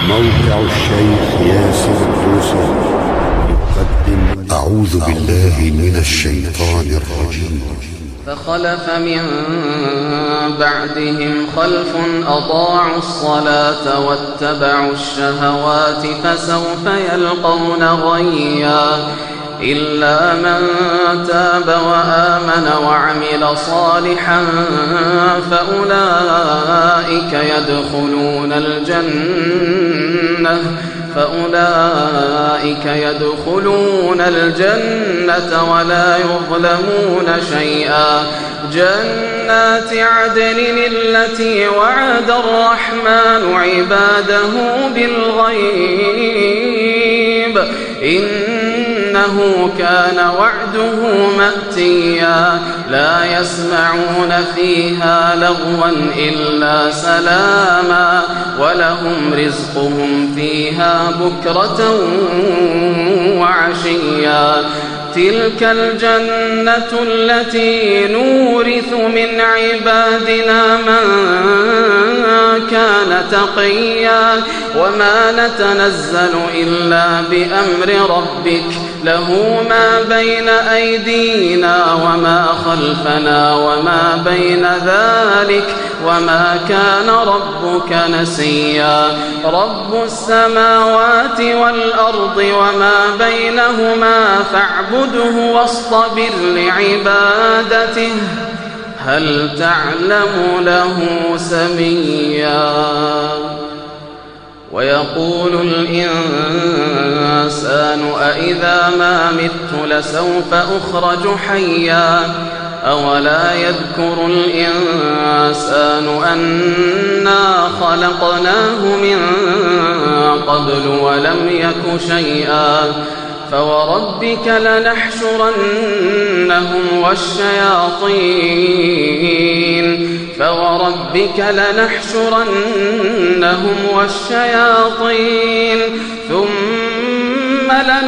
موقع الشيخ ياسر الدوسري يقدم أعوذ بالله من الشيطان الرجيم. فخلف من بعدهم خلف أضاعوا الصلاة واتبعوا الشهوات فسوف يلقون غيا إلا من تاب وآمن وعمل صالحا فأولئك يدخلون الجنة ولا يظلمون شيئا. جنات عدن التي وعد الرحمن عباده بالغيب إنه كان وعده مأتيا. لا يسمعون فيها لغوا إلا سلاما ولهم رزقهم فيها بكرة وعشيا. تلك الجنة التي نورث من عبادنا من كان تقيا. وما نتنزل إلا بأمر ربك له ما بين أيدينا وما خلفنا وما بين ذلك وما كان ربك نسيا. رب السماوات والأرض وما بينهما فاعبده واصطبر لعبادته هل تعلم له سميا. ويقول الإنسان أإذا ما مت لسوف أخرج حيا. أولا يذكر الإنسان أنا خلقناه من قبل ولم يك شيئا. فوربك لنحشرنهم والشياطين ثم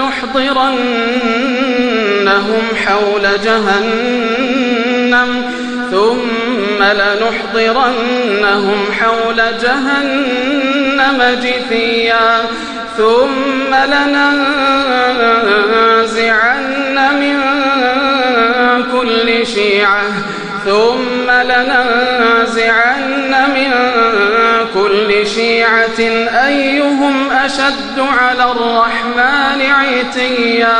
لنحضرنهم حول جهنم جثيا. ثم لننزعن من كل شيعة أيهم أشد على الرحمن عتيا.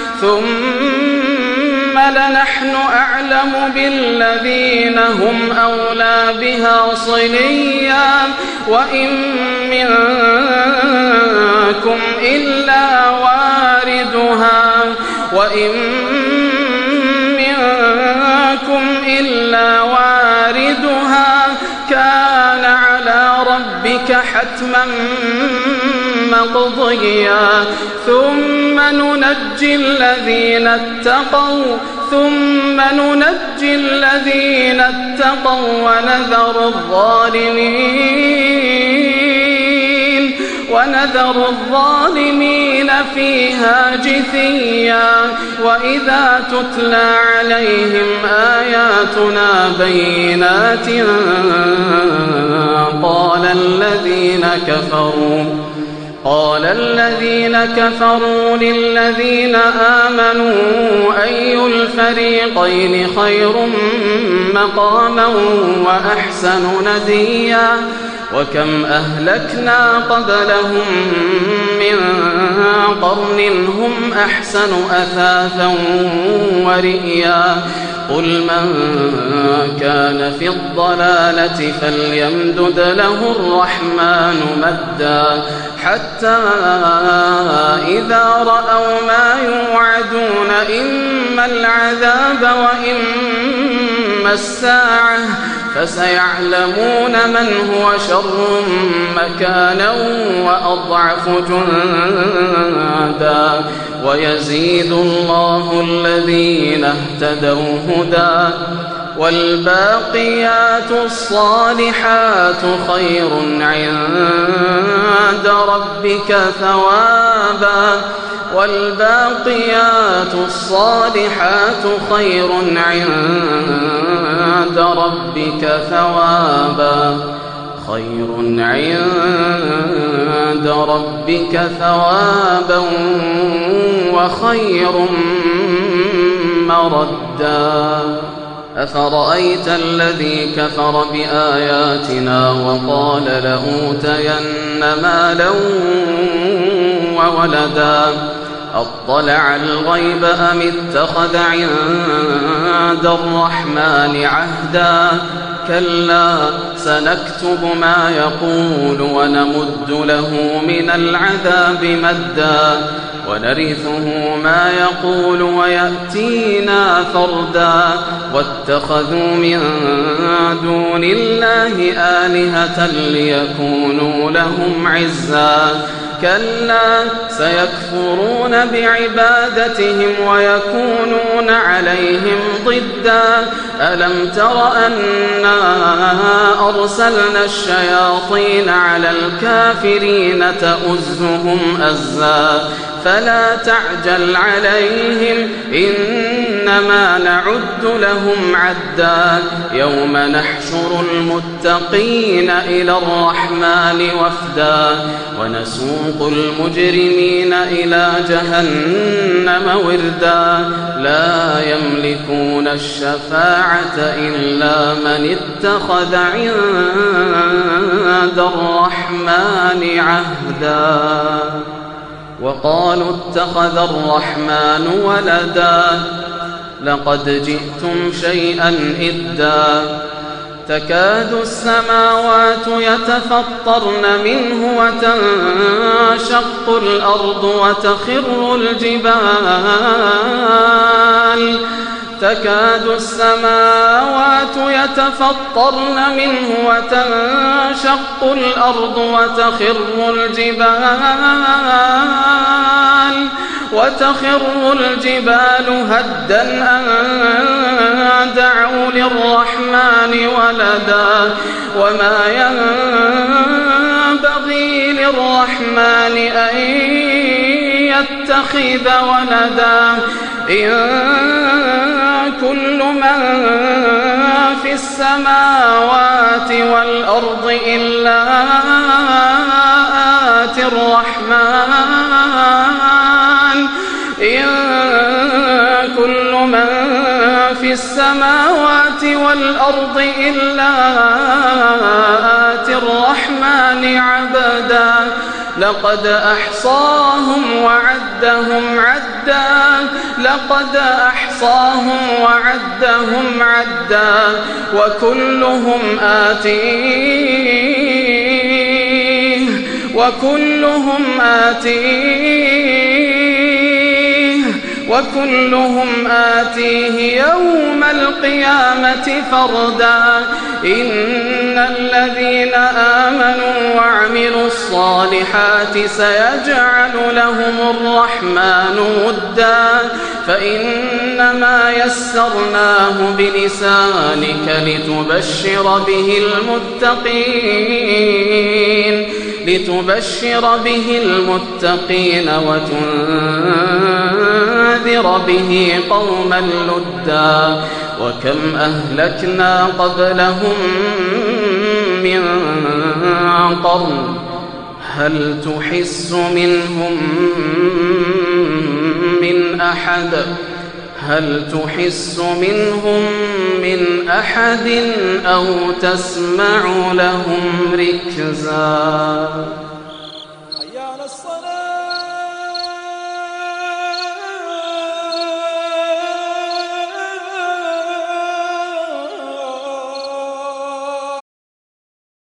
ثم لنحن أعلم بالذين هم أولى بها صليا. وإن منكم إلا واردها كان على ربك حتما مقضيا. ثم ننجي الذين اتقوا ونذر الظالمين فيها جثيا. وإذا تتلى عليهم آياتنا بينات قال الذين كفروا للذين آمنوا أي الفريقين خير مقاما وأحسن نديا. وكم أهلكنا قبلهم من قرن هم أحسن أثاثا ورئيا. قل من كان في الضلالة فليمدد له الرحمن مدا حتى إذا رأوا ما يوعدون إما العذاب وإما الساعة فسيعلمون من هو شر مكانا وأضعف جندا. ويزيد الله الذين اهتدوا هدى والباقيات الصالحات خير عند ربك ثوابا. والباقيات الصالحات خير عند ربك ثوابا. خير عند عند ربك ثوابا وخير مردا أفرأيت الذي كفر بآياتنا وقال لأوتين مالا وولدا أطلع الغيب أم اتخذ عند الرحمن عهدا كلا سنكتب ما يقول ونمد له من العذاب مدا ونرثه ما يقول ويأتينا فردا واتخذوا من دون الله آلهة ليكونوا لهم عزا كلا سيكفرون بعبادتهم ويكونون عليهم ضدا ألم تر أنا أرسلنا الشياطين على الكافرين تؤزهم أزا فلا تعجل عليهم إنما نعد لهم عدا يوم نحشر المتقين إلى الرحمن وفدا ونسوق المجرمين إلى جهنم وردا لا يملكون الشفاعة إلا من اتخذ عند الرحمن عهدا وقالوا اتخذ الرحمن ولدا لقد جئتم شيئا إدا تكاد السماوات يتفطرن منه وتنشق الأرض وتخر الجبال تكاد السماوات يتفطرن منه وتنشق الأرض وتخر الجبال هدا أن دعوا للرحمن ولدا وما ينبغي للرحمن أن يتخذ ولدا إن كل من في السماوات والأرض إلا آتي الرحمن إن كل من في السماوات والأرض إلا آتي الرحمن عبدا لقد أحصاهم وعدهم عدا لقد أحصاهم وعدهم عدا وكلهم آتيه يوم القيامة فردا إن الذين آمنوا وعملوا الصالحات سيجعل لهم الرحمن ودا فإنما يسرناه بلسانك لتبشر به المتقين وتنذر به قوما لدا وكم أهلكنا قبلهم من قرن هل تحس منهم من أحد أو تسمع لهم ركزا حي على الصلاة